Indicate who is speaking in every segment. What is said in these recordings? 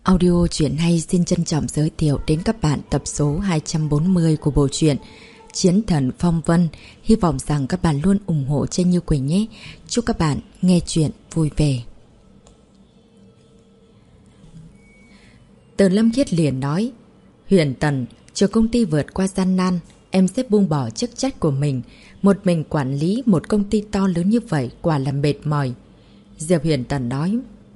Speaker 1: Audio truyện hay xin trân trọng giới thiệu đến các bạn tập số 240 của bộ truyện Chiến Thần Phong Vân. Hy vọng rằng các bạn luôn ủng hộ Trân Như Quỳnh nhé. Chúc các bạn nghe truyện vui vẻ. Từ Lâm Khiết liền nói: Huyền Tần, chờ công ty vượt qua gian nan, em sẽ buông bỏ chức trách của mình. Một mình quản lý một công ty to lớn như vậy quả là mệt mỏi. Diệp Huyền Tần nói: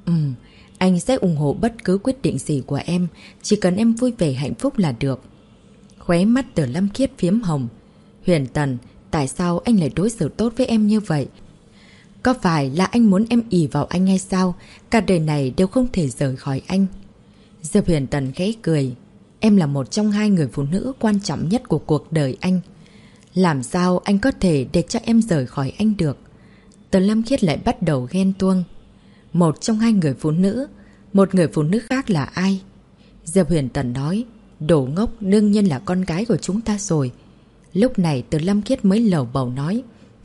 Speaker 1: Anh sẽ ủng hộ bất cứ quyết định gì của em, chỉ cần em vui vẻ hạnh phúc là được. Khóe mắt Từ Lâm Khiết phiếm hồng. Huyền Tần, tại sao anh lại đối xử tốt với em như vậy? Có phải là anh muốn em ỷ vào anh hay sao? Cả đời này đều không thể rời khỏi anh. Diệp Huyền Tần khẽ cười. Em là một trong hai người phụ nữ quan trọng nhất của cuộc đời anh. Làm sao anh có thể để cho em rời khỏi anh được? Từ Lâm Khiết lại bắt đầu ghen tuông. Một trong hai người phụ nữ, một người phụ nữ khác là ai? Diệp Huyền Tần nói: Đồ ngốc, đương nhiên là con gái của chúng ta rồi. Lúc này Từ Lâm Khiết mới lầu bầu nói: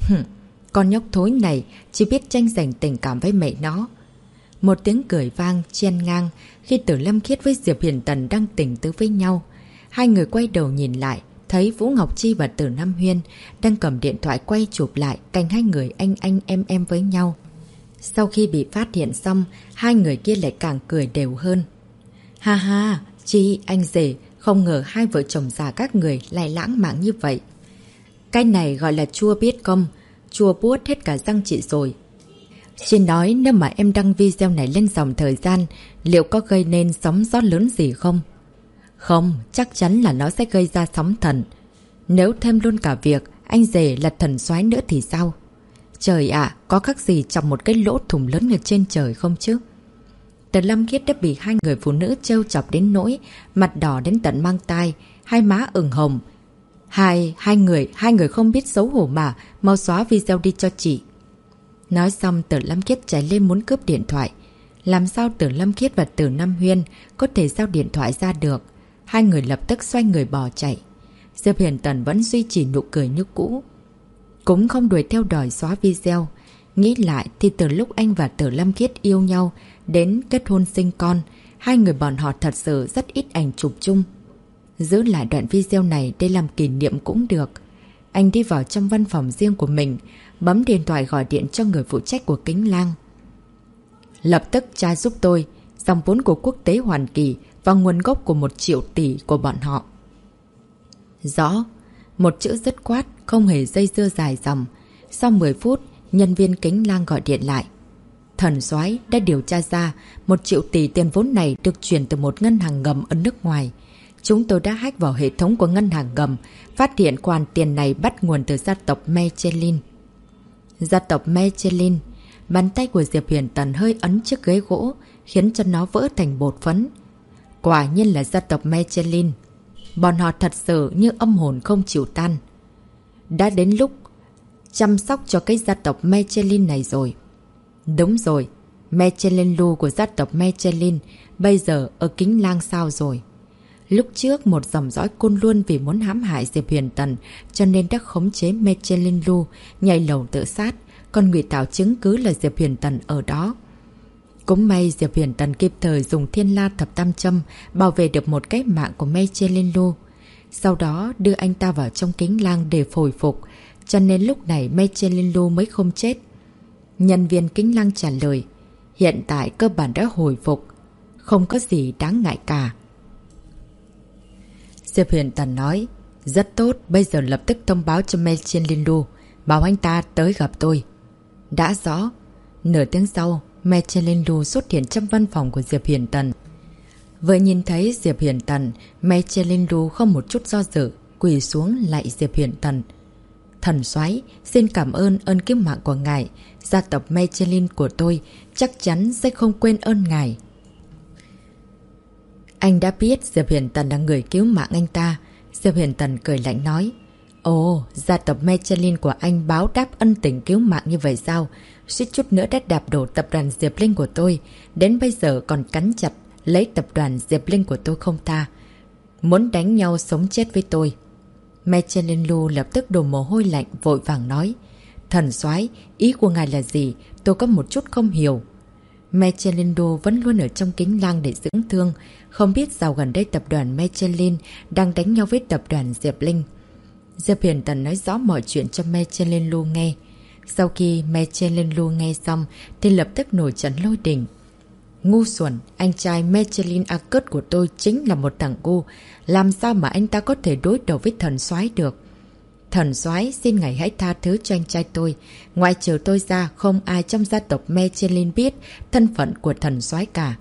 Speaker 1: Con nhóc thối này chỉ biết tranh giành tình cảm với mẹ nó. Một tiếng cười vang chen ngang khi Từ Lâm Khiết với Diệp Huyền Tần đang tình tứ với nhau. Hai người quay đầu nhìn lại, thấy Vũ Ngọc Chi và Từ Nam Huyên đang cầm điện thoại quay chụp lại cảnh hai người anh em với nhau. Sau khi bị phát hiện xong, hai người kia lại càng cười đều hơn. Ha ha, chị, anh rể, không ngờ hai vợ chồng già các người lại lãng mạn như vậy. Cái này gọi là chua biết công, chua buốt hết cả răng chị rồi. Chị nói nếu mà em đăng video này lên dòng thời gian, liệu có gây nên sóng gió lớn gì không? Không, chắc chắn là nó sẽ gây ra sóng thần. Nếu thêm luôn cả việc anh rể là thần soái nữa thì sao? Trời ạ, có khác gì trong một cái lỗ thủng lớn ở trên trời không chứ? Từ Lâm Khiết đã bị hai người phụ nữ trêu chọc đến nỗi mặt đỏ đến tận mang tai, hai má ửng hồng. Hai người không biết xấu hổ mà, mau xóa video đi cho chị. Nói xong Từ Lâm Khiết chạy lên muốn cướp điện thoại. Làm sao Từ Lâm Khiết và Từ Nam Huyên có thể giao điện thoại ra được? Hai người lập tức xoay người bỏ chạy. Diệp Huyền Tần vẫn duy trì nụ cười như cũ, cũng không đuổi theo đòi xóa video. Nghĩ lại thì từ lúc anh và Từ Lâm Khiết yêu nhau đến kết hôn sinh con, hai người bọn họ thật sự rất ít ảnh chụp chung. Giữ lại đoạn video này để làm kỷ niệm cũng được. Anh đi vào trong văn phòng riêng của mình, bấm điện thoại gọi điện cho người phụ trách của Kính Lang. Lập tức tra giúp tôi dòng vốn của Quốc tế Hoàn Kỳ và nguồn gốc của 1 triệu tỷ của bọn họ. Rõ. Một chữ dứt khoát, không hề dây dưa dài dòng. Sau 10 phút, nhân viên Kính Lang gọi điện lại. Thần soái đã điều tra ra 1 triệu tỷ tiền vốn này được chuyển từ một ngân hàng ngầm ở nước ngoài. Chúng tôi đã hack vào hệ thống của ngân hàng ngầm, phát hiện khoản tiền này bắt nguồn từ gia tộc Mechelin. Gia tộc Mechelin. Bàn tay của Diệp Huyền Tần hơi ấn chiếc ghế gỗ, khiến cho nó vỡ thành bột phấn. Quả nhiên là gia tộc Mechelin. Bọn họ thật sự như âm hồn không chịu tan. Đã đến lúc chăm sóc cho cái gia tộc Mechelin này rồi. Đúng rồi, Mechelin Lu của gia tộc Mechelin bây giờ ở Kính Lang sao rồi? Lúc trước một dòng dõi côn luôn vì muốn hãm hại Diệp Huyền Tần cho nên đã khống chế Mechelin Lu nhảy lầu tự sát, còn ngụy tạo chứng cứ là Diệp Huyền Tần ở đó. Cũng may Diệp Huyền Tần kịp thời dùng Thiên La Thập Tam Châm bảo vệ được một cái mạng của Mechelin Lu. Sau đó đưa anh ta vào trong Kính Lang để hồi phục, cho nên lúc này Mechelin Lu mới không chết. Nhân viên Kính Lang trả lời: Hiện tại cơ bản đã hồi phục, không có gì đáng ngại cả. Diệp Huyền Tần nói: Rất tốt, bây giờ lập tức thông báo cho Mechelin Lu, bảo anh ta tới gặp tôi. Đã rõ. Nửa tiếng sau, Mechelin Lu xuất hiện trong văn phòng của Diệp Huyền Tần. Vừa nhìn thấy Diệp Huyền Tần, Mechelin Lu không một chút do dự, quỳ xuống lạy Diệp Huyền Tần. Thần soái, xin cảm ơn ơn cứu mạng của ngài. Gia tộc Mechelin của tôi chắc chắn sẽ không quên ơn ngài. Anh đã biết Diệp Huyền Tần là người cứu mạng anh ta. Diệp Huyền Tần cười lạnh nói: Ồ, gia tộc Mechelin của anh báo đáp ân tình cứu mạng như vậy sao? Suýt chút nữa đã đạp đổ tập đoàn Diệp Linh của tôi, đến bây giờ còn cắn chặt lấy tập đoàn Diệp Linh của tôi không tha. Muốn đánh nhau sống chết với tôi. Mechelin Lu lập tức đổ mồ hôi lạnh vội vàng nói: Thần soái, ý của ngài là gì? Tôi có một chút không hiểu. Michelin Du vẫn luôn ở trong kính lăng để dưỡng thương. Không biết dạo gần đây tập đoàn Michelin đang đánh nhau với tập đoàn Diệp Linh. Diệp Huyền Tần nói rõ mọi chuyện cho Michelin Du nghe. Sau khi Michelin Du nghe xong thì lập tức nổi trận lôi đình. Ngu xuẩn, anh trai Michelin Arcus của tôi chính là một thằng ngu. Làm sao mà anh ta có thể đối đầu với thần soái được? Thần soái, xin ngài hãy tha thứ cho anh trai tôi. Ngoại trừ tôi ra, không ai trong gia tộc Michelin biết thân phận của thần soái cả.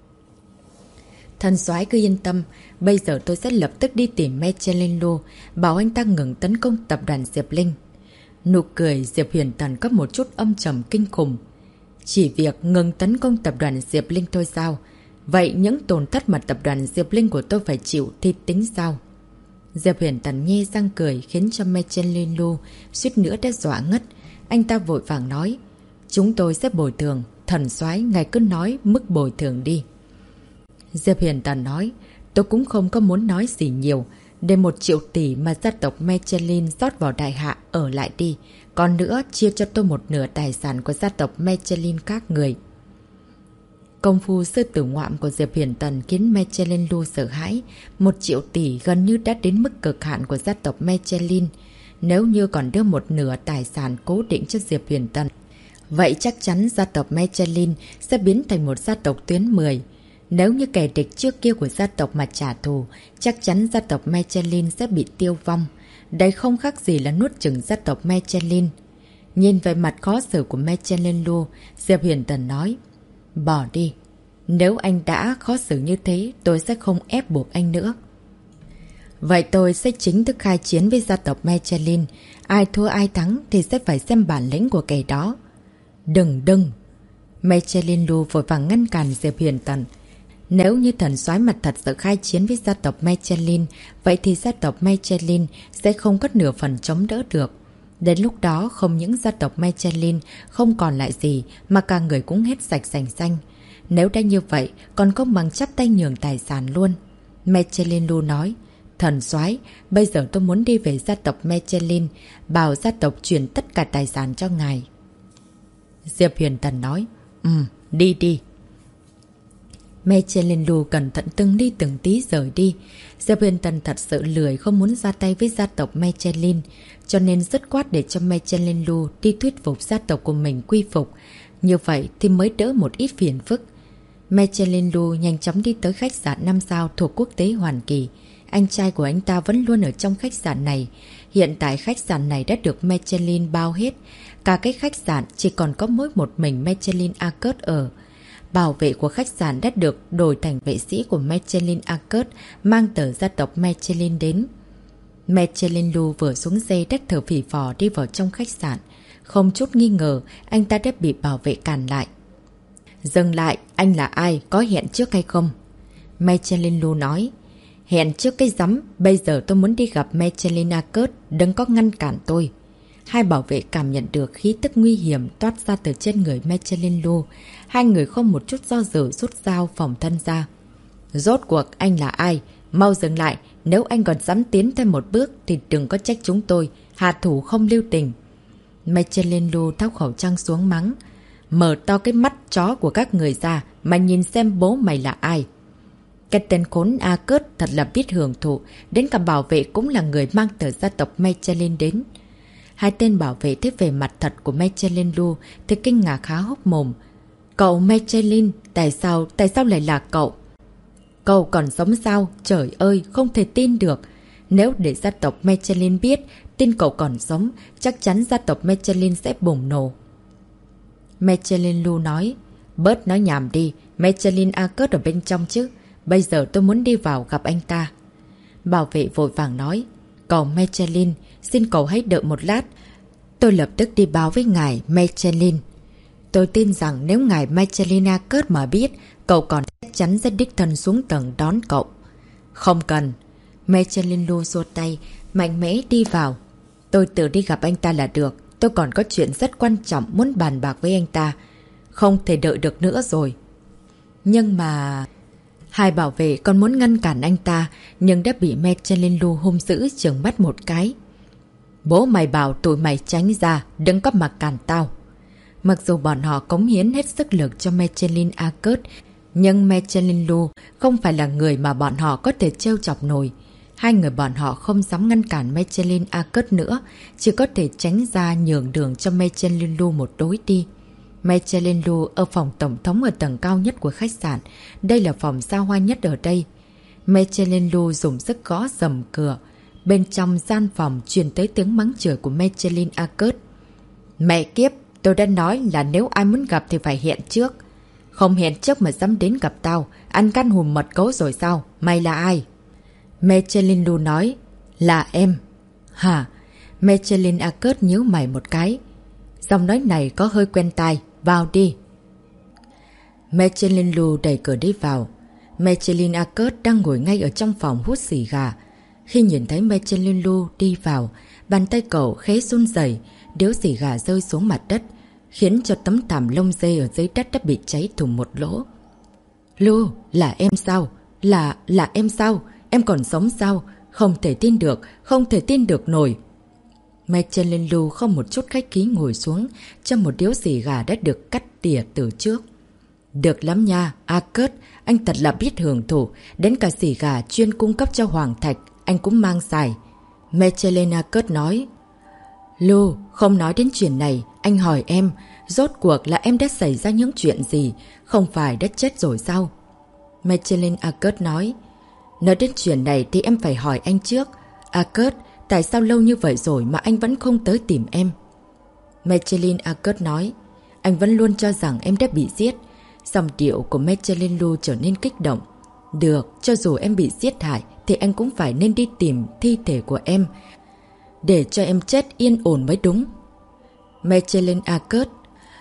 Speaker 1: Thần soái cứ yên tâm, bây giờ tôi sẽ lập tức đi tìm Michelin Du, bảo anh ta ngừng tấn công tập đoàn Diệp Linh. Nụ cười Diệp Huyền Tần có một chút âm trầm kinh khủng. Chỉ việc ngừng tấn công tập đoàn Diệp Linh thôi sao? Vậy những tổn thất mà tập đoàn Diệp Linh của tôi phải chịu thì tính sao? Diệp Huyền Tần nhe răng cười khiến cho Michelin Du suýt nữa đã dọa ngất. Anh ta vội vàng nói, chúng tôi sẽ bồi thường. Thần soái, ngài cứ nói mức bồi thường đi. Diệp Huyền Tần nói, tôi cũng không có muốn nói gì nhiều. Để 1 triệu tỷ mà gia tộc Michelin rót vào đại hạ ở lại đi. Còn nữa, chia cho tôi 1/2 tài sản của gia tộc Michelin các người. Công phu sư tử ngoạm của Diệp Huyền Tần khiến Michelin Du sợ hãi. 1 triệu tỷ gần như đã đến mức cực hạn của gia tộc Michelin. Nếu như còn đưa 1/2 tài sản cố định cho Diệp Huyền Tần, vậy chắc chắn gia tộc Michelin sẽ biến thành một gia tộc tuyến 10. Nếu như kẻ địch trước kia của gia tộc mà trả thù, chắc chắn gia tộc Michelin sẽ bị tiêu vong. Đây không khác gì là nuốt chửng gia tộc Michelin. Nhìn về mặt khó xử của Michelin Du, Diệp Huyền Tần nói, bỏ đi. Nếu anh đã khó xử như thế, tôi sẽ không ép buộc anh nữa. Vậy tôi sẽ chính thức khai chiến với gia tộc Michelin. Ai thua ai thắng thì sẽ phải xem bản lĩnh của kẻ đó. Đừng. Michelin Du vội vàng ngăn cản Diệp Huyền Tần. Nếu như thần soái mặt thật sự khai chiến với gia tộc Michelin, vậy thì gia tộc Michelin sẽ không có nửa phần chống đỡ được. Đến lúc đó không những gia tộc Michelin không còn lại gì mà cả người cũng hết sạch sành xanh. Nếu đã như vậy còn không bằng chắp tay nhường tài sản luôn. Michelin Du nói, thần soái, bây giờ tôi muốn đi về gia tộc Michelin, bảo gia tộc chuyển tất cả tài sản cho ngài. Diệp Huyền Tần nói, đi. Michelin Du cẩn thận từng ly từng tí rời đi. Diệp Huyền Tần thật sự lười không muốn ra tay với gia tộc Michelin, cho nên dứt khoát để cho Michelin Du đi thuyết phục gia tộc của mình quy phục. Như vậy thì mới đỡ một ít phiền phức. Michelin Du nhanh chóng đi tới khách sạn 5 sao thuộc quốc tế Hoàn Kỳ. Anh trai của anh ta vẫn luôn ở trong khách sạn này. Hiện tại khách sạn này đã được Michelin bao hết. Cả cái khách sạn chỉ còn có mỗi một mình Michelin Arcus ở. Bảo vệ của khách sạn đã được đổi thành vệ sĩ của Michelin Arcus mang tờ gia tộc Michelin đến. Michelin Du vừa xuống xe đã thở phì phò đi vào trong khách sạn. Không chút nghi ngờ, anh ta đã bị bảo vệ cản lại. Dừng lại, anh là ai, có hẹn trước hay không? Michelin Du nói, hẹn trước cái rắm, bây giờ tôi muốn đi gặp Michelin Arcus, đừng có ngăn cản tôi. Hai bảo vệ cảm nhận được khí tức nguy hiểm toát ra từ trên người Michelin Du. Hai người không một chút do dự rút dao phòng thân ra. Rốt cuộc anh là ai? Mau dừng lại, nếu anh còn dám tiến thêm một bước thì đừng có trách chúng tôi, hạ thủ không lưu tình. Michelin Du tháo khẩu trang xuống mắng. Mở to cái mắt chó của các người ra mà nhìn xem bố mày là ai. Cái tên khốn Arcus thật là biết hưởng thụ, đến cả bảo vệ cũng là người mang tờ gia tộc Michelin đến. Hai tên bảo vệ thấy về mặt thật của Michelin Du thì kinh ngạc há hốc mồm. Cậu Michelin, tại sao lại là cậu? Cậu còn sống sao? Trời ơi, không thể tin được. Nếu để gia tộc Michelin biết tin cậu còn sống, chắc chắn gia tộc Michelin sẽ bùng nổ. Michelin Du nói, bớt nói nhảm đi, Michelin Arcus ở bên trong chứ. Bây giờ tôi muốn đi vào gặp anh ta. Bảo vệ vội vàng nói, cậu Michelin, xin cậu hãy đợi một lát. Tôi lập tức đi báo với ngài Michelin. Tôi tin rằng nếu ngài Michelin Arcus mà biết, cậu còn chắc chắn sẽ đích thân xuống tầng đón cậu. Không cần. Michelin Du xua tay, mạnh mẽ đi vào. Tôi tự đi gặp anh ta là được. Tôi còn có chuyện rất quan trọng muốn bàn bạc với anh ta. Không thể đợi được nữa rồi. Nhưng mà... Hai bảo vệ còn muốn ngăn cản anh ta, nhưng đã bị Michelin Du hung dữ trừng mắt một cái. Bố mày bảo tụi mày tránh ra, đừng có mà cản tao. Mặc dù bọn họ cống hiến hết sức lực cho Michelin Arcade, nhưng Michelin Lu không phải là người mà bọn họ có thể trêu chọc nổi. Hai người bọn họ không dám ngăn cản Michelin Arcade nữa, chỉ có thể tránh ra nhường đường cho Michelin Lu một lối đi. Michelin Lu ở phòng tổng thống ở tầng cao nhất của khách sạn. Đây là phòng xa hoa nhất ở đây. Michelin Lu dùng sức gõ rầm cửa. Bên trong gian phòng truyền tới tiếng mắng chửi của Michelin Arcade. Mẹ kiếp, tôi đã nói là nếu ai muốn gặp thì phải hẹn trước. Không hẹn trước mà dám đến gặp tao, ăn căn hùm mật gấu rồi sao? Mày là ai? Michelin Lu nói, là em. Hả? Michelin Arcade nhíu mày một cái. Giọng nói này có hơi quen tai, vào đi. Michelin Lu đẩy cửa đi vào. Michelin Arcade đang ngồi ngay ở trong phòng hút xì gà. Khi nhìn thấy Michelin Lu đi vào, bàn tay cậu khẽ run rẩy, điếu xì gà rơi xuống mặt đất, khiến cho tấm thảm lông dê ở dưới đất đã bị cháy thủng một lỗ. Lu, là em sao? Là em sao? Em còn sống sao? Không thể tin được, không thể tin được nổi. Michelin Lu không một chút khách khí ngồi xuống, trong một điếu xì gà đã được cắt tỉa từ trước. Được lắm nha, Arcade, anh thật là biết hưởng thụ, đến cả xì gà chuyên cung cấp cho Hoàng Thạch, anh cũng mang xài. Michelin Arcade nói. Lu, không nói đến chuyện này, anh hỏi em, rốt cuộc là em đã xảy ra những chuyện gì, không phải đã chết rồi sao? Michelin Arcade nói. Nói đến chuyện này thì em phải hỏi anh trước. Arcade, tại sao lâu như vậy rồi mà anh vẫn không tới tìm em? Michelin Arcade nói. Anh vẫn luôn cho rằng em đã bị giết. Dòng điệu của Michelin Lu trở nên kích động. Được, cho dù em bị giết hại thì anh cũng phải nên đi tìm thi thể của em, để cho em chết yên ổn mới đúng. Michelin Arcade.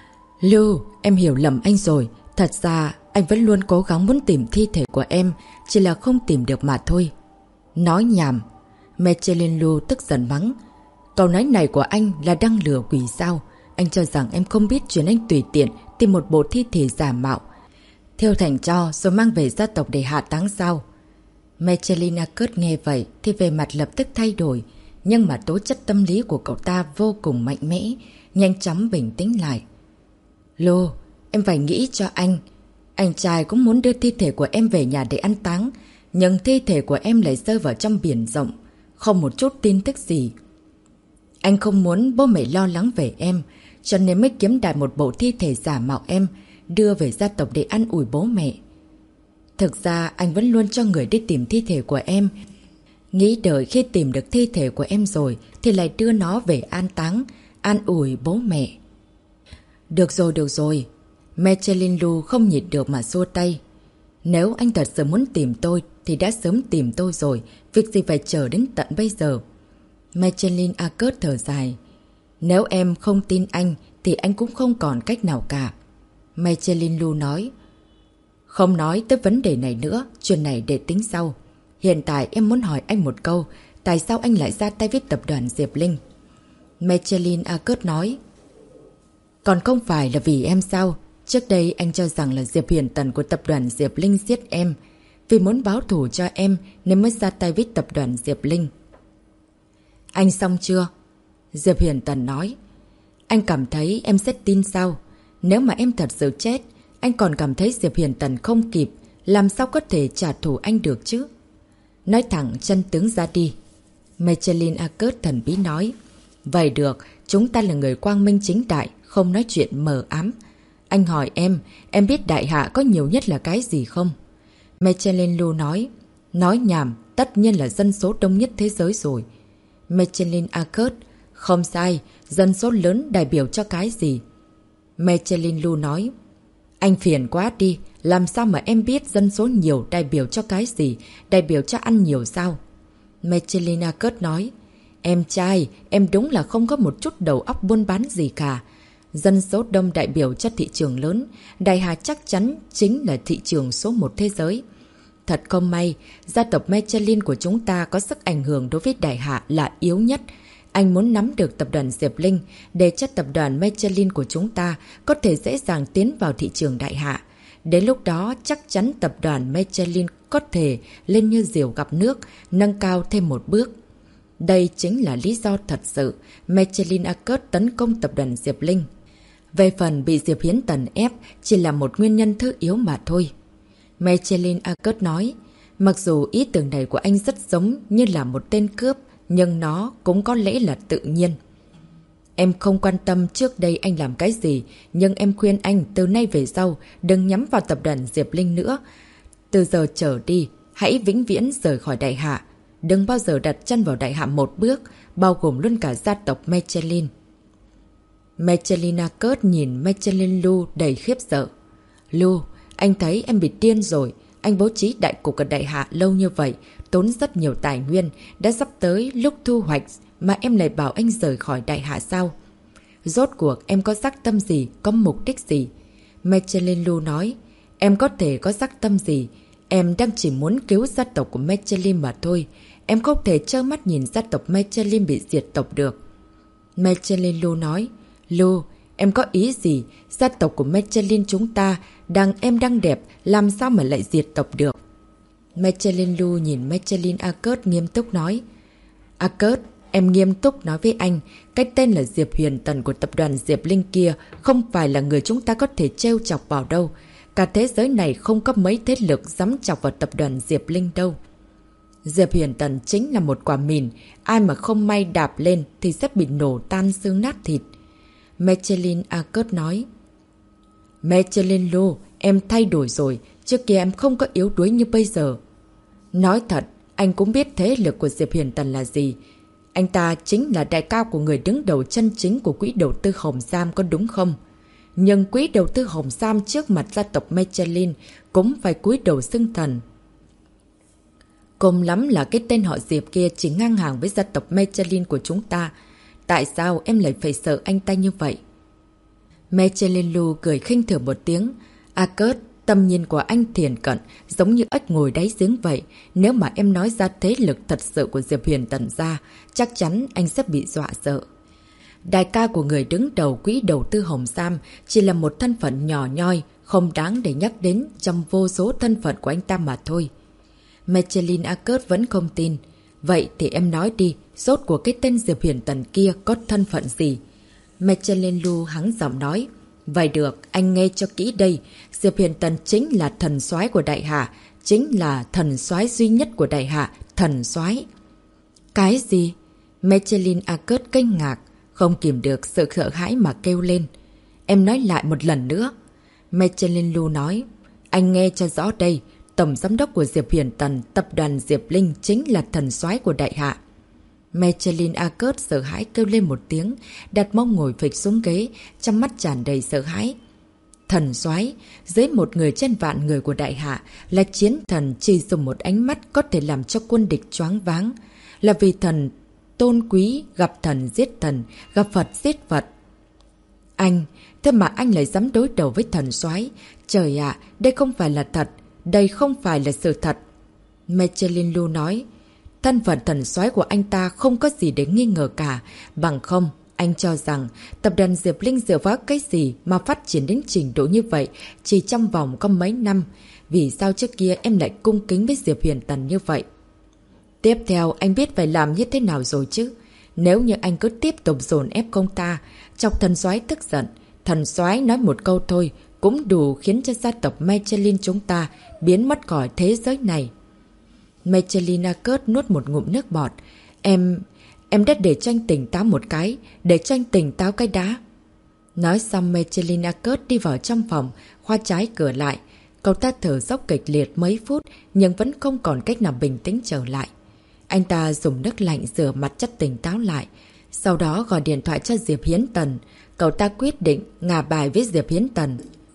Speaker 1: Lu, em hiểu lầm anh rồi. Thật ra anh vẫn luôn cố gắng muốn tìm thi thể của em, chỉ là không tìm được mà thôi. Nói nhảm. Michelin Lu tức giận mắng. Câu nói này của anh là đang lừa quỷ sao? Anh cho rằng em không biết chuyện anh tùy tiện tìm một bộ thi thể giả mạo, thiêu thành tro rồi mang về gia tộc để hạ táng sao? Michelin Arcade nghe vậy thì về mặt lập tức thay đổi, nhưng mà tố chất tâm lý của cậu ta vô cùng mạnh mẽ, nhanh chóng bình tĩnh lại. Lu, em phải nghĩ cho anh. Anh trai cũng muốn đưa thi thể của em về nhà để an táng, nhưng thi thể của em lại rơi vào trong biển rộng, không một chút tin tức gì. Anh không muốn bố mẹ lo lắng về em, cho nên mới kiếm đại một bộ thi thể giả mạo em, đưa về gia tộc để ăn ủi bố mẹ. Thực ra anh vẫn luôn cho người đi tìm thi thể của em, nghĩ đợi khi tìm được thi thể của em rồi thì lại đưa nó về an táng, an ủi bố mẹ. Được rồi. Michelin Lu không nhịn được mà xua tay. Nếu anh thật sự muốn tìm tôi thì đã sớm tìm tôi rồi, việc gì phải chờ đến tận bây giờ? Michelin Arcade thở dài. Nếu em không tin anh thì anh cũng không còn cách nào cả. Michelin Lu nói. Không nói tới vấn đề này nữa, chuyện này để tính sau. Hiện tại em muốn hỏi anh một câu, tại sao anh lại ra tay với tập đoàn Diệp Linh? Michelin Arcade nói. Còn không phải là vì em sao? Trước đây anh cho rằng là Diệp Huyền Tần của tập đoàn Diệp Linh giết em. Vì muốn báo thù cho em nên mới ra tay với tập đoàn Diệp Linh. Anh xong chưa? Diệp Huyền Tần nói. Anh cảm thấy em sẽ tin sao? Nếu mà em thật sự chết, anh còn cảm thấy Diệp Huyền Tần không kịp, làm sao có thể trả thù anh được chứ? Nói thẳng chân tướng ra đi. Michelin Arcade thần bí nói. Vậy được, chúng ta là người quang minh chính đại, không nói chuyện mờ ám. Anh hỏi em biết đại hạ có nhiều nhất là cái gì không? Michelin Lu nói. Nói nhảm, tất nhiên là dân số đông nhất thế giới rồi. Michelin Arcade. Không sai, dân số lớn đại biểu cho cái gì? Michelin Lu nói. Anh phiền quá đi, làm sao mà em biết dân số nhiều đại biểu cho cái gì, đại biểu cho ăn nhiều sao? Michelin Arcade nói. Em trai, em đúng là không có một chút đầu óc buôn bán gì cả. Dân số đông đại biểu cho thị trường lớn, Đại Hà chắc chắn chính là thị trường số 1 thế giới. Thật không may, gia tộc Michelin của chúng ta có sức ảnh hưởng đối với Đại Hạ là yếu nhất. Anh muốn nắm được tập đoàn Diệp Linh để cho tập đoàn Michelin của chúng ta có thể dễ dàng tiến vào thị trường Đại Hạ. Đến lúc đó chắc chắn tập đoàn Michelin có thể lên như diều gặp nước, nâng cao thêm một bước. Đây chính là lý do thật sự Michelin Arcade tấn công tập đoàn Diệp Linh. Về phần bị Diệp Hiến Tần ép chỉ là một nguyên nhân thứ yếu mà thôi. Michelin Akert nói, mặc dù ý tưởng này của anh rất giống như là một tên cướp, nhưng nó cũng có lẽ là tự nhiên. Em không quan tâm trước đây anh làm cái gì, nhưng em khuyên anh từ nay về sau đừng nhắm vào tập đoàn Diệp Linh nữa. Từ giờ trở đi, hãy vĩnh viễn rời khỏi Đại Hạ. Đừng bao giờ đặt chân vào Đại Hạ một bước, bao gồm luôn cả gia tộc Michelin. Michelin Akert nhìn Michelin Lu đầy khiếp sợ. Lu, anh thấy em bị điên rồi. Anh bố trí đại cục ở Đại Hạ lâu như vậy, tốn rất nhiều tài nguyên, đã sắp tới lúc thu hoạch mà em lại bảo anh rời khỏi Đại Hạ sao? Rốt cuộc em có sắc tâm gì, có mục đích gì? Michelin Lu nói, em có thể có sắc tâm gì? Em đang chỉ muốn cứu gia tộc của Michelin mà thôi. Em không thể trơ mắt nhìn gia tộc Michelin bị diệt tộc được. Michelin Lu nói, Lu, em có ý gì? Gia tộc của Michelin chúng ta, em đang đẹp, làm sao mà lại diệt tộc được? Michelin Lu nhìn Michelin Akert nghiêm túc nói, Akert, em nghiêm túc nói với anh, cái tên là Diệp Huyền Tần của tập đoàn Diệp Linh kia không phải là người chúng ta có thể trêu chọc vào đâu. Cả thế giới này không có mấy thế lực dám chọc vào tập đoàn Diệp Linh đâu. Diệp Huyền Tần chính là một quả mìn, ai mà không may đạp lên thì sẽ bị nổ tan xương nát thịt. Michelin Akert nói, Michelin Lu, em thay đổi rồi, trước kia em không có yếu đuối như bây giờ. Nói thật, anh cũng biết thế lực của Diệp Huyền Tần là gì. Anh ta chính là đại cao của người đứng đầu chân chính của quỹ đầu tư Hồng Sam, có đúng không? Nhưng quỹ đầu tư Hồng Sam trước mặt gia tộc Michelin cũng phải cúi đầu xưng thần. Cùng lắm là cái tên họ Diệp kia chỉ ngang hàng với gia tộc Michelin của chúng ta. Tại sao em lại phải sợ anh ta như vậy? Michelin Lu cười khinh thường một tiếng. Akert, tầm nhìn của anh thiền cận, giống như ếch ngồi đáy giếng vậy. Nếu mà em nói ra thế lực thật sự của Diệp Huyền Tần ra, chắc chắn anh sẽ bị dọa sợ. Đại ca của người đứng đầu quỹ đầu tư Hồng Sam chỉ là một thân phận nhỏ nhoi, không đáng để nhắc đến trong vô số thân phận của anh ta mà thôi. Michelin Akert vẫn không tin. Vậy thì em nói đi, rốt của cái tên Diệp Huyền Tần kia có thân phận gì? Michelin Lu hắng giọng nói. Vậy được, anh nghe cho kỹ đây. Diệp Huyền Tần chính là thần soái của Đại Hạ, chính là thần soái duy nhất của Đại Hạ, thần soái. Cái gì? Michelin Akert kinh ngạc, không kìm được sự sợ hãi mà kêu lên. Em nói lại một lần nữa. Michelin Lu nói, anh nghe cho rõ đây, tổng giám đốc của Diệp Huyền Tần, tập đoàn Diệp Linh chính là thần soái của Đại Hạ. Michelin Akert sợ hãi kêu lên một tiếng, đặt mông ngồi phịch xuống ghế, trong mắt tràn đầy sợ hãi. Thần soái, dưới một người trên vạn người của Đại Hạ, là chiến thần chỉ dùng một ánh mắt có thể làm cho quân địch choáng váng. Là vì thần tôn quý, gặp thần giết thần, gặp Phật giết Phật. Anh, thế mà anh lại dám đối đầu với thần soái. Trời ạ, đây không phải là thật, đây không phải là sự thật. Michelin Lu nói, thân phận thần soái của anh ta không có gì để nghi ngờ cả. Bằng không, anh cho rằng tập đoàn Diệp Linh dựa vào cái gì mà phát triển đến trình độ như vậy chỉ trong vòng có mấy năm. Vì sao trước kia em lại cung kính với Diệp Huyền Tần như vậy? Tiếp theo anh biết phải làm như thế nào rồi chứ? Nếu như anh cứ tiếp tục dồn ép công ta, chọc thần soái tức giận, thần soái nói một câu thôi cũng đủ khiến cho gia tộc Michelin chúng ta biến mất khỏi thế giới này. Michelin Akert nuốt một ngụm nước bọt. Em đã để cho anh tỉnh táo một cái, để cho anh tỉnh táo cái đã. Nói xong Michelin Akert đi vào trong phòng, khóa trái cửa lại. Cậu ta thở dốc kịch liệt mấy phút nhưng vẫn không còn cách nào bình tĩnh trở lại. Anh ta dùng nước lạnh rửa mặt chất tỉnh táo lại. Sau đó gọi điện thoại cho Diệp Hiến Tần. Cậu ta quyết định ngả bài với Diệp Hiến Tần.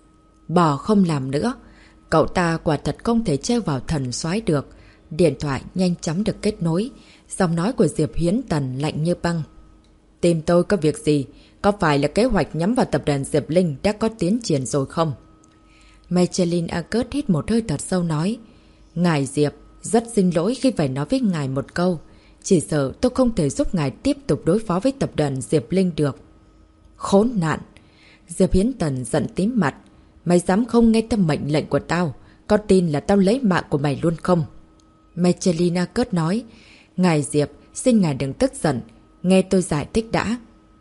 Speaker 1: Bỏ không làm nữa. Cậu ta quả thật không thể trêu vào thần soái được. Điện thoại nhanh chóng được kết nối. Giọng nói của Diệp Hiến Tần lạnh như băng. Tìm tôi có việc gì? Có phải là kế hoạch nhắm vào tập đoàn Diệp Linh đã có tiến triển rồi không? Michelin Akert hít một hơi thật sâu nói. Ngài Diệp, rất xin lỗi khi phải nói với ngài một câu. Chỉ sợ tôi không thể giúp ngài tiếp tục đối phó với tập đoàn Diệp Linh được. Khốn nạn! Diệp Hiến Tần giận tím mặt. Mày dám không nghe theo mệnh lệnh của tao? Có tin là tao lấy mạng của mày luôn không? Michelin Akert nói. Ngài Diệp, xin ngài đừng tức giận. Nghe tôi giải thích đã.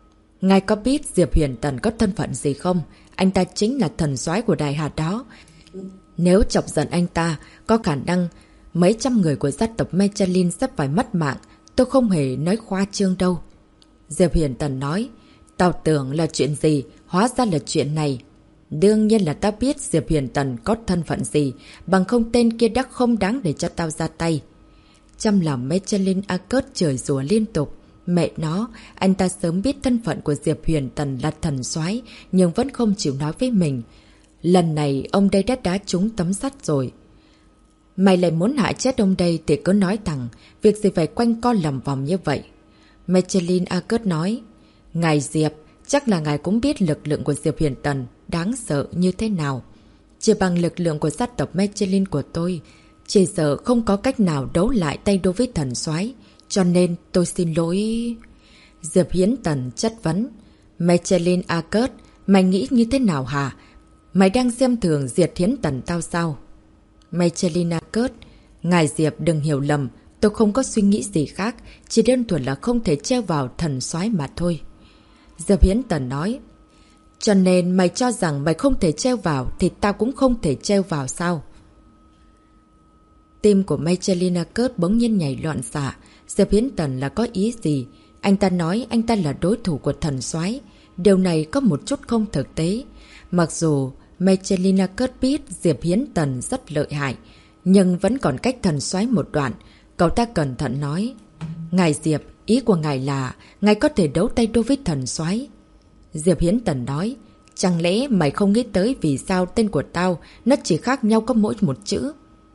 Speaker 1: Ngài có biết Diệp Huyền Tần có thân phận gì không? Anh ta chính là thần soái của Đại Hà đó. Nếu chọc giận anh ta, có khả năng mấy trăm người của gia tộc Mechalin sắp phải mất mạng. Tôi không hề nói khoa trương đâu. Diệp Huyền Tần nói, tao tưởng là chuyện gì, hóa ra là chuyện này. Đương nhiên là tao biết Diệp Huyền Tần có thân phận gì, bằng không tên kia đã không đáng để cho tao ra tay. Trong lòng Mechalin Arcus chửi rủa liên tục. Mẹ nó, anh ta sớm biết thân phận của Diệp Huyền Tần là thần soái nhưng vẫn không chịu nói với mình. Lần này ông đây đã đá trúng tấm sắt rồi. Mày lại muốn hại chết ông đây thì cứ nói thẳng, việc gì phải quanh co lòng vòng như vậy. Mechalin Arcus nói, ngài Diệp, chắc là ngài cũng biết lực lượng của Diệp Huyền Tần đáng sợ như thế nào. Chỉ bằng lực lượng của gia tộc Mechalin của tôi, chỉ sợ không có cách nào đấu lại tay đối với thần soái, cho nên tôi xin lỗi. Diệp Hiến Tần chất vấn. Mechalin Arcus, mày nghĩ như thế nào hả? Mày đang xem thường Diệp Hiến Tần tao sao? Mechalin Arcus, ngài Diệp đừng hiểu lầm, tôi không có suy nghĩ gì khác, chỉ đơn thuần là không thể treo vào thần soái mà thôi. Diệp Hiến Tần nói, cho nên mày cho rằng mày không thể treo vào thì tao cũng không thể treo vào sao? Tim của Mechalin Arcus bỗng nhiên nhảy loạn xạ. Diệp Hiến Tần là có ý gì? Anh ta nói anh ta là đối thủ của thần soái. Điều này có một chút không thực tế. Mặc dù Mechalin Arcus biết Diệp Hiến Tần rất lợi hại, nhưng vẫn còn cách thần soái một đoạn. Cậu ta cẩn thận nói, ngài Diệp, ý của ngài là ngài có thể đấu tay đối với thần soái. Diệp Hiến Tần nói, chẳng lẽ mày không nghĩ tới vì sao tên của tao nó chỉ khác nhau có mỗi một chữ?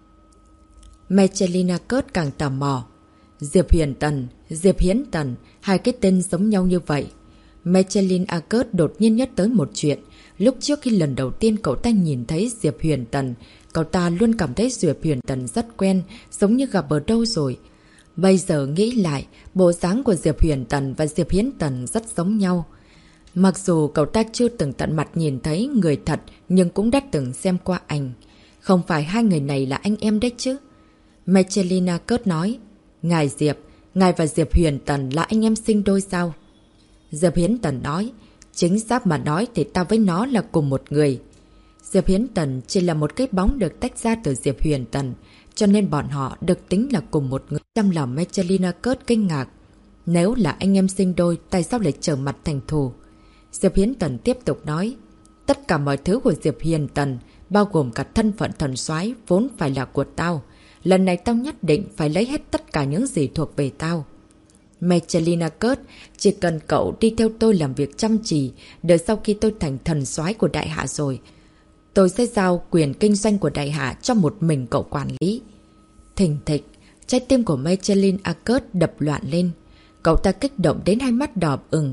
Speaker 1: Mechalin Arcus càng tò mò. Diệp Huyền Tần, Diệp Hiến Tần, hai cái tên giống nhau như vậy. Mechalin Arcus đột nhiên nhớ tới một chuyện. Lúc trước khi lần đầu tiên cậu ta nhìn thấy Diệp Huyền Tần, cậu ta luôn cảm thấy Diệp Huyền Tần rất quen, giống như gặp ở đâu rồi. Bây giờ nghĩ lại, bộ dáng của Diệp Huyền Tần và Diệp Hiến Tần rất giống nhau. Mặc dù cậu ta chưa từng tận mặt nhìn thấy người thật, nhưng cũng đã từng xem qua ảnh. Không phải hai người này là anh em đấy chứ? Mechalin Arcus nói, ngài Diệp, ngài và Diệp Huyền Tần là anh em sinh đôi sao? Diệp Hiến Tần nói, chính xác mà nói thì tao với nó là cùng một người. Diệp Hiến Tần chỉ là một cái bóng được tách ra từ Diệp Huyền Tần, cho nên bọn họ được tính là cùng một người. Trong lòng Mechalin Arcus kinh ngạc. Nếu là anh em sinh đôi, tại sao lại trở mặt thành thù? Diệp Hiến Tần tiếp tục nói, tất cả mọi thứ của Diệp Huyền Tần, bao gồm cả thân phận thần soái vốn phải là của tao. Lần này tao nhất định phải lấy hết tất cả những gì thuộc về tao. Mechalin Arcus, chỉ cần cậu đi theo tôi làm việc chăm chỉ, đợi sau khi tôi thành thần soái của Đại Hạ rồi, tôi sẽ giao quyền kinh doanh của Đại Hạ cho một mình cậu quản lý. Thình thịch, trái tim của Mechalin Arcus đập loạn lên. Cậu ta kích động đến hai mắt đỏ ửng.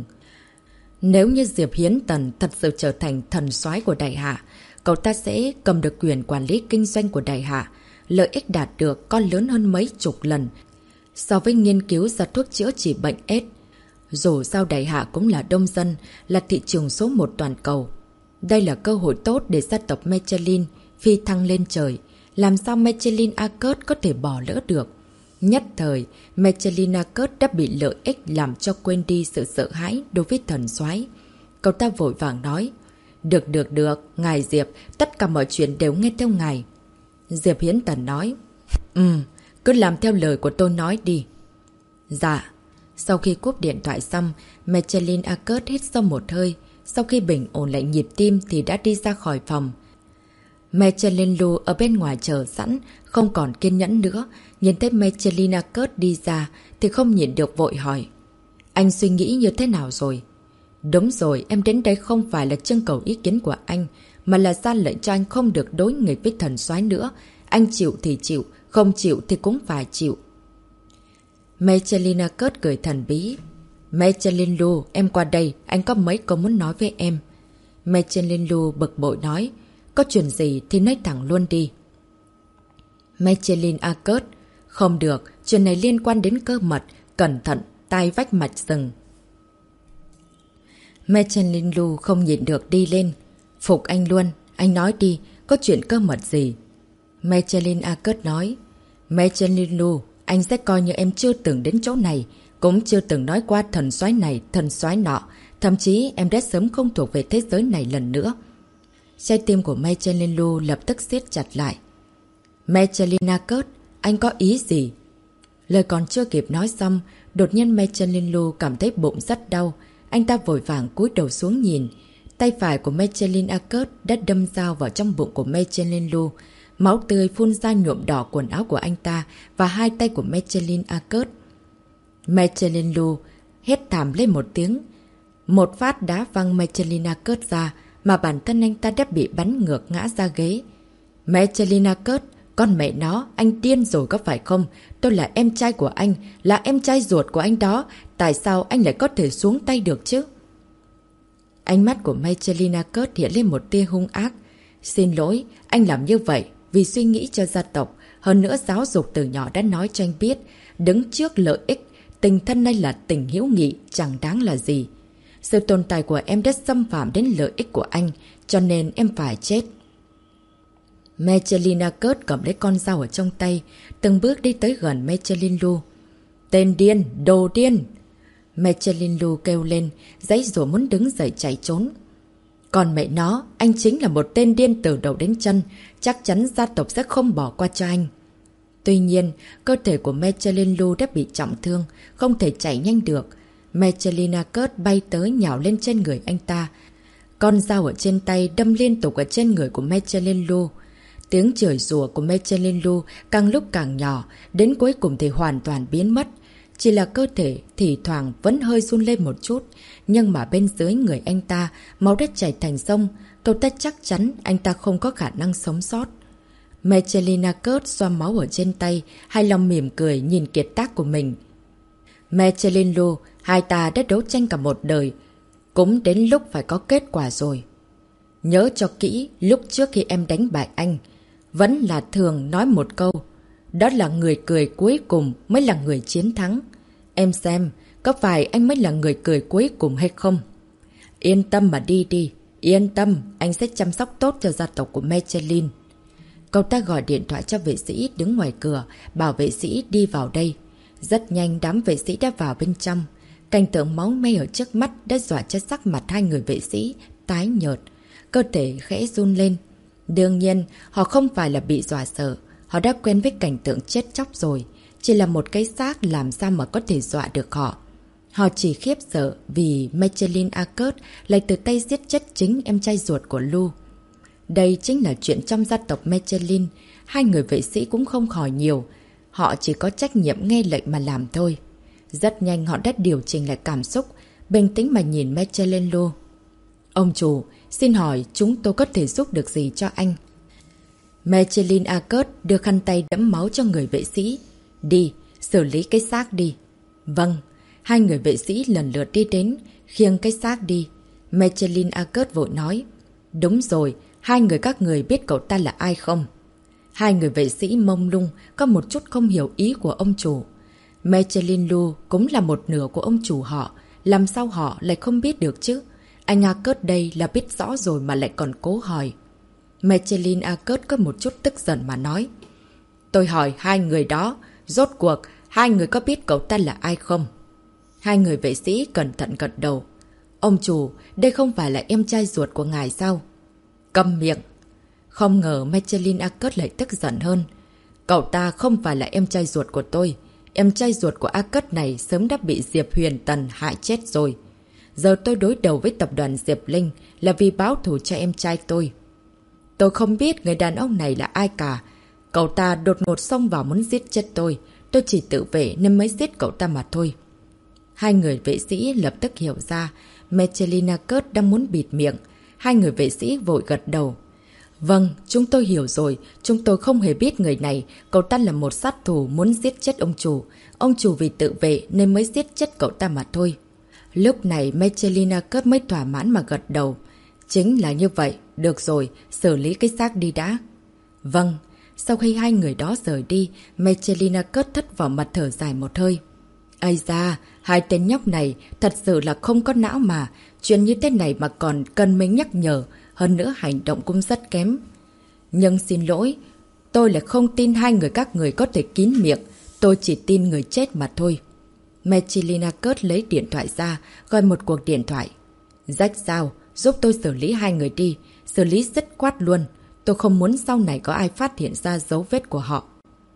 Speaker 1: Nếu như Diệp Hiến Tần thật sự trở thành thần soái của Đại Hạ, cậu ta sẽ cầm được quyền quản lý kinh doanh của Đại Hạ. Lợi ích đạt được còn lớn hơn mấy chục lần so với nghiên cứu ra thuốc chữa trị bệnh AIDS. Dù sao Đại Hạ cũng là đông dân, là thị trường số 1 toàn cầu. Đây là cơ hội tốt để gia tộc Mechalin phi thăng lên trời. Làm sao Mechalin Arcus có thể bỏ lỡ được? Nhất thời, Mechalin Arcus đã bị lợi ích làm cho quên đi sự sợ hãi đối với thần soái. Cậu ta vội vàng nói, được, ngài Diệp, tất cả mọi chuyện đều nghe theo ngài. Diệp Hiến Tần nói, cứ làm theo lời của tôi nói đi. Dạ. Sau khi cúp điện thoại xong, Mechalin Arcus hít sâu một hơi. Sau khi bình ổn lại nhịp tim thì đã đi ra khỏi phòng. Mechalin Lu ở bên ngoài chờ sẵn, không còn kiên nhẫn nữa. Nhìn thấy Mechalin Arcus đi ra thì không nhịn được vội hỏi, anh suy nghĩ như thế nào rồi? Đúng rồi, em đến đây không phải là trưng cầu ý kiến của anh, mà là ra lệnh cho anh không được đối nghịch với thần soái nữa. Anh chịu thì chịu, không chịu thì cũng phải chịu. Mechalin Arcus cười thần bí. Mechalin Lu, em qua đây, anh có mấy câu muốn nói với em. Mechalin Lu bực bội nói, có chuyện gì thì nói thẳng luôn đi. Mechalin Arcus, không được, chuyện này liên quan đến cơ mật, cẩn thận, tai vách mạch rừng. Mechalin Lu không nhịn được đi lên. Phục anh luôn, anh nói đi, có chuyện cơ mật gì? Mechalin Arcus nói, Mechalin Lu, anh sẽ coi như em chưa từng đến chỗ này, cũng chưa từng nói qua thần soái này, thần soái nọ. Thậm chí em đã sớm không thuộc về thế giới này lần nữa. Trái tim của Michelin Lu lập tức siết chặt lại. Michelina Kurt, anh có ý gì? Lời còn chưa kịp nói xong, đột nhiên Michelin Lu cảm thấy bụng rất đau. Anh ta vội vàng cúi đầu xuống nhìn. Tay phải của Michelina Kurt đã đâm dao vào trong bụng của Michelin Lu. Máu tươi phun ra nhuộm đỏ quần áo của anh ta và hai tay của Michelina Kurt. Michelin Lu hét thảm lên một tiếng. Một phát đá văng Michelina Kurt ra, mà bản thân anh ta đã bị bắn ngược ngã ra ghế. Michelina Kurt, con mẹ nó, anh điên rồi có phải không? Tôi là em trai của anh, là em trai ruột của anh đó. Tại sao anh lại có thể xuống tay được chứ? Ánh mắt của Michelina Kurt hiện lên một tia hung ác. Xin lỗi, anh làm như vậy vì suy nghĩ cho gia tộc. Hơn nữa giáo dục từ nhỏ đã nói cho anh biết, đứng trước lợi ích, tình thân hay là tình hữu nghị chẳng đáng là gì. Sự tồn tại của em đã xâm phạm đến lợi ích của anh, cho nên em phải chết. Michelina Kurt cầm lấy con dao ở trong tay, từng bước đi tới gần Michelin Lu. Tên điên, đồ điên! Michelin Lu kêu lên, giãy giụa muốn đứng dậy chạy trốn. Còn mẹ nó, anh chính là một tên điên từ đầu đến chân, chắc chắn gia tộc sẽ không bỏ qua cho anh. Tuy nhiên, cơ thể của Michelin Lu đã bị trọng thương, không thể chạy nhanh được. Michelina Kurt bay tới nhào lên trên người anh ta. Con dao ở trên tay đâm liên tục ở trên người của Michelin Lu. Tiếng chửi rủa của Michelin Lu càng lúc càng nhỏ, đến cuối cùng thì hoàn toàn biến mất. Chỉ là cơ thể thì thoảng vẫn hơi run lên một chút, nhưng mà bên dưới người anh ta, máu đất chảy thành sông, cậu ta chắc chắn anh ta không có khả năng sống sót. Michelina Kurt xoa máu ở trên tay, hài lòng mỉm cười nhìn kiệt tác của mình. Michelin Lu, hai ta đã đấu tranh cả một đời, cũng đến lúc phải có kết quả rồi. Nhớ cho kỹ, lúc trước khi em đánh bại anh, vẫn là thường nói một câu, đó là người cười cuối cùng mới là người chiến thắng. Em xem, có phải anh mới là người cười cuối cùng hay không? Yên tâm mà đi đi, yên tâm, anh sẽ chăm sóc tốt cho gia tộc của Michelin. Cậu ta gọi điện thoại cho vệ sĩ đứng ngoài cửa, bảo vệ sĩ đi vào đây. Rất nhanh đám vệ sĩ đã vào bên trong. Cảnh tượng máu me ở trước mắt đã dọa cho sắc mặt hai người vệ sĩ tái nhợt, cơ thể khẽ run lên. Đương nhiên, họ không phải là bị dọa sợ, họ đã quen với cảnh tượng chết chóc rồi. Chỉ là một cái xác làm sao mà có thể dọa được họ. Họ chỉ khiếp sợ vì Michelina Kurt lại từ tay giết chết chính em trai ruột của Lu. Đây chính là chuyện trong gia tộc Michelin. Hai người vệ sĩ cũng không khỏi nhiều. Họ chỉ có trách nhiệm nghe lệnh mà làm thôi. Rất nhanh họ đã điều chỉnh lại cảm xúc, bình tĩnh mà nhìn Michelin Lu. Ông chủ, xin hỏi chúng tôi có thể giúp được gì cho anh? Michelina Kurt đưa khăn tay đẫm máu cho người vệ sĩ. Đi, xử lý cái xác đi. Vâng, hai người vệ sĩ lần lượt đi đến, khiêng cái xác đi. Michelina Kurt vội nói. Đúng rồi, hai người các người biết cậu ta là ai không? Hai người vệ sĩ mông lung, có một chút không hiểu ý của ông chủ. Michelin Lu cũng là một nửa của ông chủ họ, làm sao họ lại không biết được chứ? Anh Kurt đây là biết rõ rồi mà lại còn cố hỏi. Michelina Kurt có một chút tức giận mà nói. Tôi hỏi hai người đó, rốt cuộc hai người có biết cậu ta là ai không? Hai người vệ sĩ cẩn thận gật đầu. Ông chủ, đây không phải là em trai ruột của ngài sao? Câm miệng. Không ngờ Michelina Kurt lại tức giận hơn. Cậu ta không phải là em trai ruột của tôi. Em trai ruột của Kurt này sớm đã bị Diệp Huyền Tần hại chết rồi. Giờ tôi đối đầu với tập đoàn Diệp Linh là vì báo thù cho em trai tôi. Tôi không biết người đàn ông này là ai cả. Cậu ta đột ngột xông vào muốn giết chết tôi. Tôi chỉ tự vệ nên mới giết cậu ta mà thôi. Hai người vệ sĩ lập tức hiểu ra Michelina Kurt đang muốn bịt miệng. Hai người vệ sĩ vội gật đầu. Vâng, chúng tôi hiểu rồi. Chúng tôi không hề biết người này. Cậu ta là một sát thủ muốn giết chết ông chủ. Ông chủ vì tự vệ nên mới giết chết cậu ta mà thôi. Lúc này Michelina Kurt mới thỏa mãn mà gật đầu. Chính là như vậy. Được rồi, xử lý cái xác đi đã. Vâng. Sau khi hai người đó rời đi, Michelina Kurt thất vọng mà thở dài một hơi. Ây da, hai tên nhóc này thật sự là không có não mà. Chuyện như thế này mà còn cần mình nhắc nhở. Hơn nữa hành động cũng rất kém. Nhưng xin lỗi, tôi lại không tin hai người các người có thể kín miệng. Tôi chỉ tin người chết mà thôi. Michelina Kurt lấy điện thoại ra, gọi một cuộc điện thoại. Rách sao, giúp tôi xử lý hai người đi, xử lý dứt khoát luôn. Tôi không muốn sau này có ai phát hiện ra dấu vết của họ.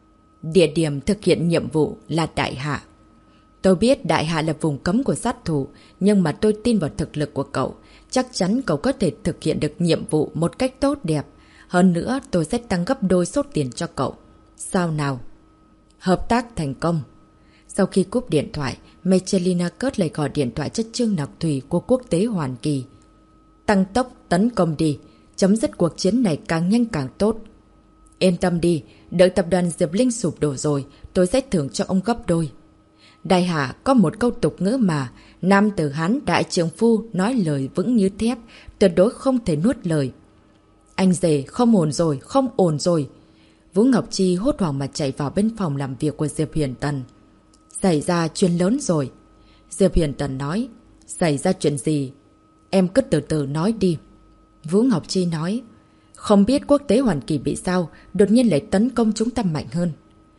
Speaker 1: Địa điểm thực hiện nhiệm vụ là Đại Hạ. Tôi biết Đại Hạ là vùng cấm của sát thủ, nhưng mà tôi tin vào thực lực của cậu. Chắc chắn cậu có thể thực hiện được nhiệm vụ một cách tốt đẹp. Hơn nữa tôi sẽ tăng gấp đôi số tiền cho cậu. Sao nào? Hợp tác thành công. Sau khi cúp điện thoại, Michelina Kurt lại gọi điện thoại cho Trương Ngọc Thủy của Quốc tế Hoàn Kỳ. Tăng tốc tấn công đi, chấm dứt cuộc chiến này càng nhanh càng tốt. Yên tâm đi, đợi tập đoàn Diệp Linh sụp đổ rồi, tôi sẽ thưởng cho ông gấp đôi. Đại Hạ có một câu tục ngữ mà, nam tử Hán đại trượng phu nói lời vững như thép, tuyệt đối không thể nuốt lời. Anh rể, không ổn rồi, không ổn rồi. Vũ Ngọc Chi hốt hoảng mà chạy vào bên phòng làm việc của Diệp Huyền Tần. Xảy ra chuyện lớn rồi. Diệp Huyền Tần nói. Xảy ra chuyện gì? Em cứ từ từ nói đi. Vũ Ngọc Chi nói. Không biết Quốc tế Hoàn Kỳ bị sao, đột nhiên lại tấn công chúng ta mạnh hơn.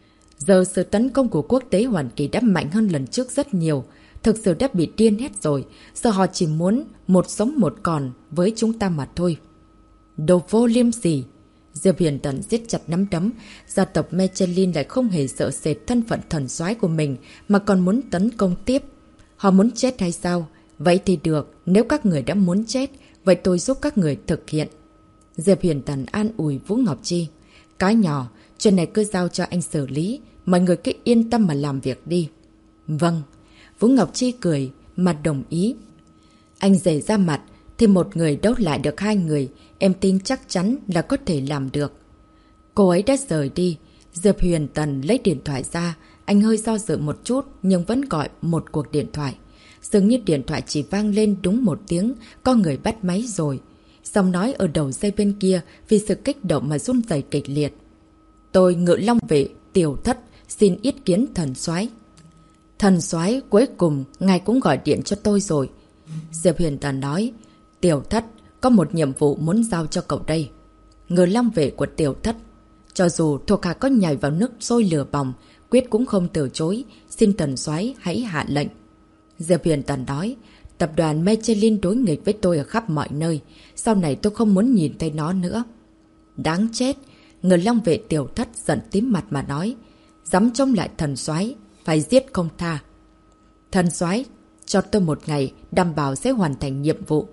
Speaker 1: Giờ sự tấn công của Quốc tế Hoàn Kỳ đã mạnh hơn lần trước rất nhiều. Thực sự đã bị điên hết rồi. Giờ họ chỉ muốn một sống một còn với chúng ta mà thôi. Đồ vô liêm sỉ. Diệp Huyền Tần siết chặt nắm đấm. Gia tộc Michelin lại không hề sợ sệt thân phận thần soái của mình mà còn muốn tấn công tiếp. Họ muốn chết hay sao? Vậy thì được. Nếu các người đã muốn chết, vậy tôi giúp các người thực hiện. Diệp Huyền Tần an ủi Vũ Ngọc Chi. Cái nhỏ, chuyện này cứ giao cho anh xử lý. Mọi người cứ yên tâm mà làm việc đi. Vâng. Vũ Ngọc Chi cười, mặt đồng ý. Anh rể ra mặt, thì một người đấu lại được hai người. Em tin chắc chắn là có thể làm được. Cô ấy đã rời đi. Diệp Huyền Tần lấy điện thoại ra. Anh hơi do dự một chút nhưng vẫn gọi một cuộc điện thoại. Dường như điện thoại chỉ vang lên đúng một tiếng, có người bắt máy rồi. Giọng nói ở đầu dây bên kia vì sự kích động mà run rẩy kịch liệt. Tôi Ngự Long Vệ, Tiểu Thất, xin ý kiến thần soái. Thần soái, cuối cùng ngài cũng gọi điện cho tôi rồi. Diệp Huyền Tần nói. Tiểu Thất, có một nhiệm vụ muốn giao cho cậu đây. Ngự Long Vệ của Tiểu Thất. Cho dù thuộc hạ có nhảy vào nước sôi lửa bỏng, quyết cũng không từ chối. Xin thần soái hãy hạ lệnh. Diệp Huyền Tần nói. Tập đoàn Michelin đối nghịch với tôi ở khắp mọi nơi. Sau này tôi không muốn nhìn thấy nó nữa. Đáng chết. Ngự Long Vệ Tiểu Thất giận tím mặt mà nói. Dám trông lại thần soái, phải giết không tha. Thần soái, cho tôi một ngày, đảm bảo sẽ hoàn thành nhiệm vụ.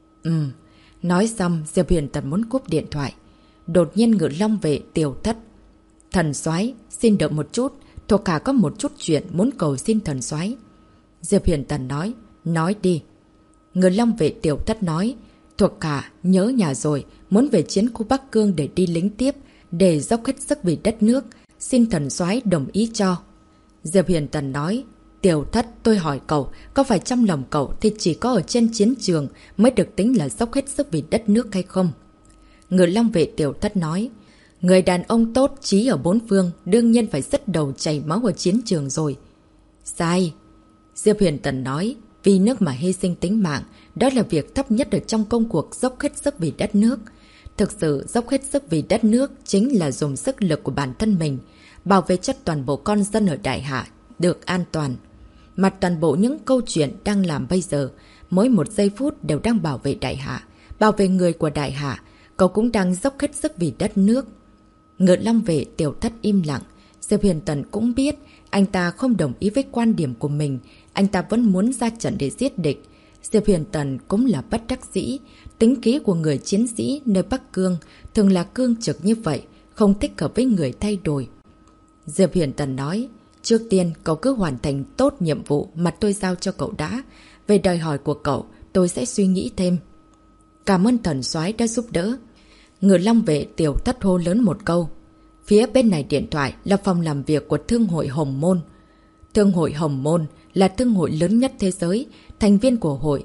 Speaker 1: Nói xong, Diệp Huyền Tần muốn cúp điện thoại. Đột nhiên Ngự Long Vệ Tiểu Thất. Thần soái, xin đợi một chút, thuộc hạ có một chút chuyện muốn cầu xin thần soái. Diệp Huyền Tần nói đi. Ngự Long Vệ Tiểu Thất nói, thuộc hạ nhớ nhà rồi, muốn về chiến khu Bắc Cương để đi lính tiếp, để dốc hết sức vì đất nước, xin thần soái đồng ý cho. Diệp Huyền Tần nói, Tiểu Thất, tôi hỏi cậu, có phải trong lòng cậu thì chỉ có ở trên chiến trường mới được tính là dốc hết sức vì đất nước hay không? Ngự Long Vệ Tiểu Thất nói, người đàn ông tốt chí ở bốn phương đương nhiên phải dứt đầu chảy máu ở chiến trường rồi. Sai. Diệp Huyền Tần nói, vì nước mà hy sinh tính mạng, đó là việc thấp nhất ở trong công cuộc dốc hết sức vì đất nước. Thực sự dốc hết sức vì đất nước chính là dùng sức lực của bản thân mình, bảo vệ cho toàn bộ con dân ở Đại Hạ được an toàn. Mà toàn bộ những câu chuyện đang làm bây giờ, mỗi một giây phút đều đang bảo vệ Đại Hạ, bảo vệ người của Đại Hạ, cậu cũng đang dốc hết sức vì đất nước. Ngự Long Vệ Tiểu Thất im lặng, Diệp Huyền Tần cũng biết anh ta không đồng ý với quan điểm của mình, anh ta vẫn muốn ra trận để giết địch. Diệp Huyền Tần cũng là bất đắc dĩ, tính khí của người chiến sĩ nơi Bắc Cương thường là cương trực như vậy, không thích hợp với người thay đổi. Diệp Huyền Tần nói, trước tiên cậu cứ hoàn thành tốt nhiệm vụ mà tôi giao cho cậu đã. Về đòi hỏi của cậu, tôi sẽ suy nghĩ thêm. Cảm ơn thần soái đã giúp đỡ. Ngự Long Vệ Tiểu Thất hô lớn một câu. Phía bên này điện thoại là phòng làm việc của Thương hội Hồng Môn. Thương hội Hồng Môn là thương hội lớn nhất thế giới, thành viên của hội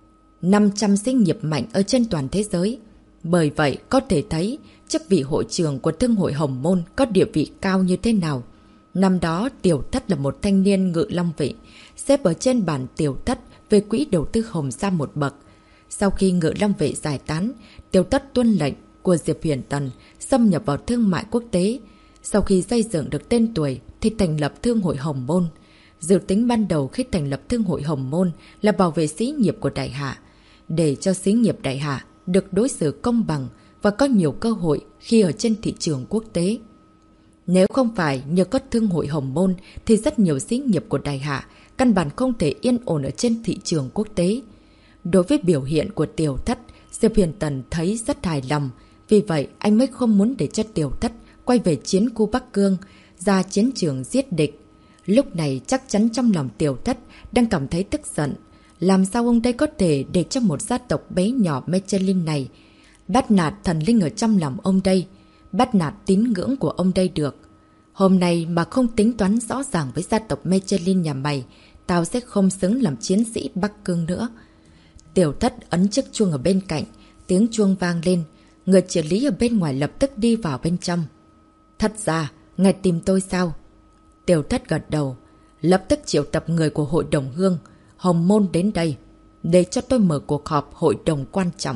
Speaker 1: 500 sinh nghiệp mạnh ở trên toàn thế giới. Bởi vậy có thể thấy chức vị hội trưởng của Thương hội Hồng Môn có địa vị cao như thế nào. Năm đó Tiểu Thất là một thanh niên Ngự Long Vệ, xếp ở trên bàn Tiểu Thất về quỹ đầu tư Hồng ra một bậc. Sau khi Ngự Long Vệ giải tán, Tiểu Thất tuân lệnh của Diệp Huyền Tần xâm nhập vào thương mại quốc tế. Sau khi xây dựng được tên tuổi thì thành lập Thương hội Hồng Môn. Dự tính ban đầu khi thành lập Thương hội Hồng Môn là bảo vệ sĩ nghiệp của Đại Hạ. để cho xí nghiệp Đại Hạ được đối xử công bằng và có nhiều cơ hội khi ở trên thị trường quốc tế. Nếu không phải nhờ có Thương hội Hồng Môn thì rất nhiều xí nghiệp của Đại Hạ căn bản không thể yên ổn ở trên thị trường quốc tế. Đối với biểu hiện của Tiểu Thất, Diệp Huyền Tần thấy rất hài lòng. Vì vậy, anh mới không muốn để cho Tiểu Thất quay về chiến khu Bắc Cương, ra chiến trường giết địch. Lúc này chắc chắn trong lòng Tiểu Thất đang cảm thấy tức giận. Làm sao ông đây có thể để cho một gia tộc bé nhỏ Mechelin này bắt nạt thần linh ở trong lòng ông đây, bắt nạt tín ngưỡng của ông đây được. Hôm nay mà không tính toán rõ ràng với gia tộc Mechelin nhà mày, tao sẽ không xứng làm chiến sĩ Bắc Cương nữa. Tiểu Thất ấn chiếc chuông ở bên cạnh, tiếng chuông vang lên. Người trợ lý ở bên ngoài lập tức đi vào bên trong. Thất ra, ngài tìm tôi sao? Tiểu Thất gật đầu, lập tức triệu tập người của hội đồng Hương Hồng Môn đến đây, để cho tôi mở cuộc họp hội đồng quan trọng.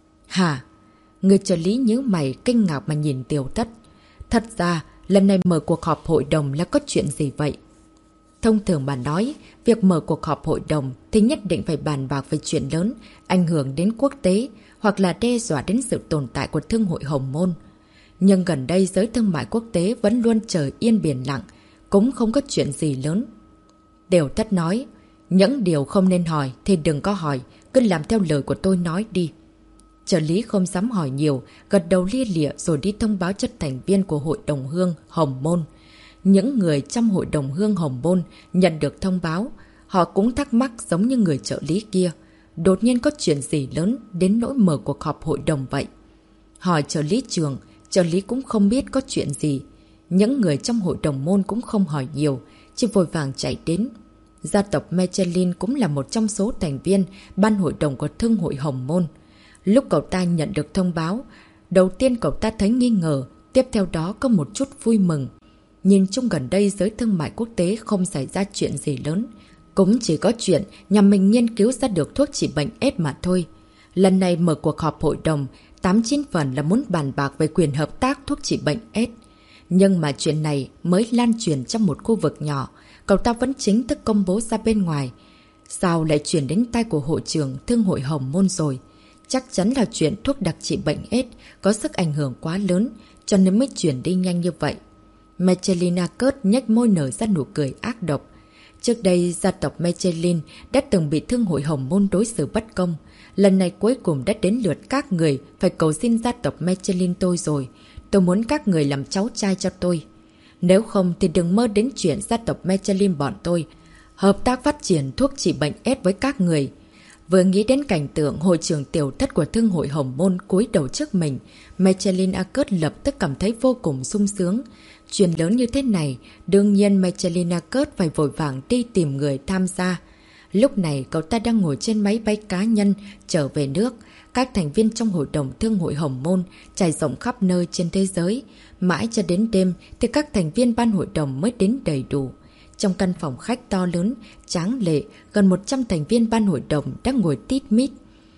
Speaker 1: Hả? Người trợ lý nhíu mày kinh ngạc mà nhìn Tiểu Thất. Thật ra, lần này mở cuộc họp hội đồng là có chuyện gì vậy? Thông thường mà nói, việc mở cuộc họp hội đồng thì nhất định phải bàn bạc về chuyện lớn, ảnh hưởng đến quốc tế, hoặc là đe dọa đến sự tồn tại của Thương hội Hồng Môn. Nhưng gần đây giới thương mại quốc tế vẫn luôn trời yên biển lặng, cũng không có chuyện gì lớn. Tiểu Thất nói, những điều không nên hỏi thì đừng có hỏi, cứ làm theo lời của tôi nói đi. Trợ lý không dám hỏi nhiều, gật đầu lia lịa rồi đi thông báo cho thành viên của hội đồng Hương Hồng Môn. Những người trong hội đồng Hương Hồng Môn nhận được thông báo, họ cũng thắc mắc giống như người trợ lý kia. Đột nhiên có chuyện gì lớn đến nỗi mở cuộc họp hội đồng vậy? Hỏi trợ lý trường, trợ lý cũng không biết có chuyện gì. Những người trong hội đồng môn cũng không hỏi nhiều, chỉ vội vàng chạy đến. Gia tộc Mechelin cũng là một trong số thành viên ban hội đồng của Thương hội Hồng Môn. Lúc cậu ta nhận được thông báo, đầu tiên cậu ta thấy nghi ngờ, tiếp theo đó có một chút vui mừng. Nhìn chung gần đây giới thương mại quốc tế không xảy ra chuyện gì lớn. Cũng chỉ có chuyện nhà mình nghiên cứu ra được thuốc trị bệnh AIDS mà thôi. Lần này mở cuộc họp hội đồng, 8-9 phần là muốn bàn bạc về quyền hợp tác thuốc trị bệnh AIDS. Nhưng mà chuyện này mới lan truyền trong một khu vực nhỏ, cậu ta vẫn chính thức công bố ra bên ngoài. Sao lại chuyển đến tay của hội trưởng Thương hội Hồng Môn rồi? Chắc chắn là chuyện thuốc đặc trị bệnh AIDS có sức ảnh hưởng quá lớn, cho nên mới chuyển đi nhanh như vậy. Mechelina Curt nhếch môi nở ra nụ cười ác độc. Trước đây, gia tộc Mechelin đã từng bị Thương hội Hồng Môn đối xử bất công. Lần này cuối cùng đã đến lượt các người phải cầu xin gia tộc Mechelin tôi rồi. Tôi muốn các người làm cháu trai cho tôi. Nếu không thì đừng mơ đến chuyện gia tộc Mechelin bọn tôi hợp tác phát triển thuốc trị bệnh AIDS với các người. Vừa nghĩ đến cảnh tượng hội trưởng Tiểu Thất của Thương hội Hồng Môn cúi đầu trước mình, Mechelina Curt lập tức cảm thấy vô cùng sung sướng. Chuyện lớn như thế này, đương nhiên Mechelina Curt phải vội vàng đi tìm người tham gia. Lúc này cậu ta đang ngồi trên máy bay cá nhân trở về nước. Các thành viên trong hội đồng Thương hội Hồng Môn trải rộng khắp nơi trên thế giới. Mãi cho đến đêm thì các thành viên ban hội đồng mới đến đầy đủ. Trong căn phòng khách to lớn, tráng lệ, gần 100 thành viên ban hội đồng đang ngồi tít mít.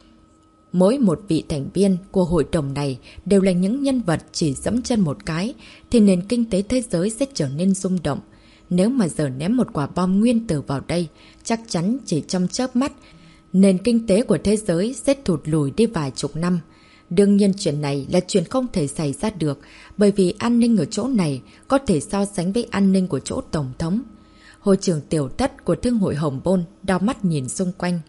Speaker 1: Mỗi một vị thành viên của hội đồng này đều là những nhân vật chỉ dẫm chân một cái thì nền kinh tế thế giới sẽ trở nên rung động. Nếu mà giờ ném một quả bom nguyên tử vào đây, chắc chắn chỉ trong chớp mắt, nền kinh tế của thế giới sẽ thụt lùi đi vài chục năm. Đương nhiên chuyện này là chuyện không thể xảy ra được, bởi vì an ninh ở chỗ này có thể so sánh với an ninh của chỗ Tổng thống. Hội trưởng Tiểu Thất của Thương hội Hồng Môn đau mắt nhìn xung quanh.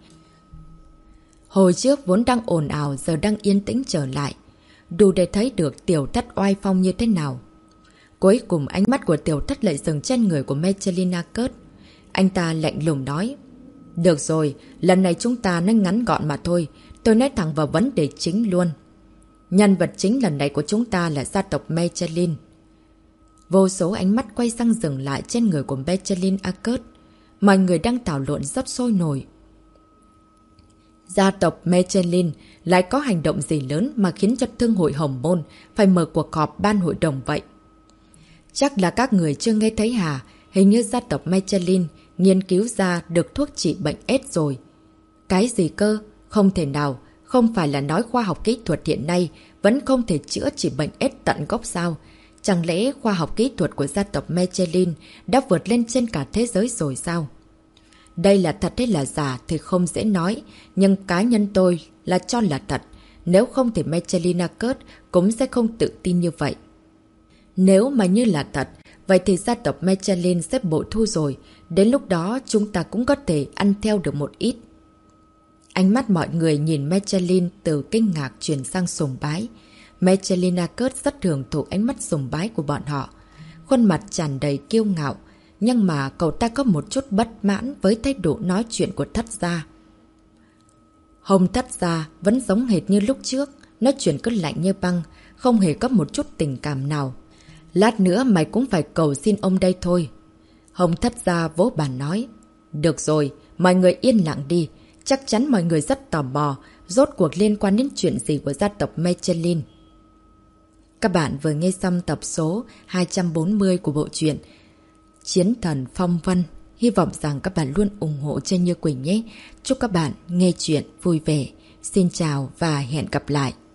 Speaker 1: Hồi trước vốn đang ồn ào giờ đang yên tĩnh trở lại. Đủ để thấy được Tiểu Thất oai phong như thế nào. Cuối cùng ánh mắt của Tiểu Thất lại dừng trên người của Mechelina Curt. Anh ta lạnh lùng nói. Được rồi, lần này chúng ta nói ngắn gọn mà thôi. Tôi nói thẳng vào vấn đề chính luôn. Nhân vật chính lần này của chúng ta là gia tộc Mechelin. Vô số ánh mắt quay sang dừng lại trên người của Mechelina Curt. Mọi người đang thảo luận rất sôi nổi. Gia tộc Mechelin lại có hành động gì lớn mà khiến cho Thương hội Hồng Môn phải mở cuộc họp ban hội đồng vậy? Chắc là các người chưa nghe thấy hả? Hình như gia tộc Mechelin nghiên cứu ra được thuốc trị bệnh AIDS rồi. Cái gì cơ? Không thể nào. Không phải là nói khoa học kỹ thuật hiện nay vẫn không thể chữa trị bệnh AIDS tận gốc sao? Chẳng lẽ khoa học kỹ thuật của gia tộc Mechelin đã vượt lên trên cả thế giới rồi sao? Đây là thật hay là giả thì không dễ nói, nhưng cá nhân tôi là cho là thật. Nếu không thì Michelina Kurt cũng sẽ không tự tin như vậy. Nếu mà như là thật, vậy thì gia tộc Michelin sẽ bội thu rồi. Đến lúc đó chúng ta cũng có thể ăn theo được một ít. Ánh mắt mọi người nhìn Michelin từ kinh ngạc chuyển sang sùng bái. Michelina Kurt rất hưởng thụ ánh mắt sùng bái của bọn họ. Khuôn mặt tràn đầy kiêu ngạo, nhưng mà cậu ta có một chút bất mãn với thái độ nói chuyện của Thất gia. Hồng Thất gia vẫn giống hệt như lúc trước, nói chuyện cứ lạnh như băng, không hề có một chút tình cảm nào. Lát nữa mày cũng phải cầu xin ông đây thôi. Hồng Thất gia vỗ bàn nói. Được rồi, mọi người yên lặng đi. Chắc chắn mọi người rất tò mò, rốt cuộc liên quan đến chuyện gì của gia tộc Michelin. Các bạn vừa nghe xong tập số 240 của bộ truyện Chiến thần Phong Vân. Hy vọng rằng các bạn luôn ủng hộ cho Như Quỳnh nhé. Chúc các bạn nghe chuyện vui vẻ. Xin chào và hẹn gặp lại.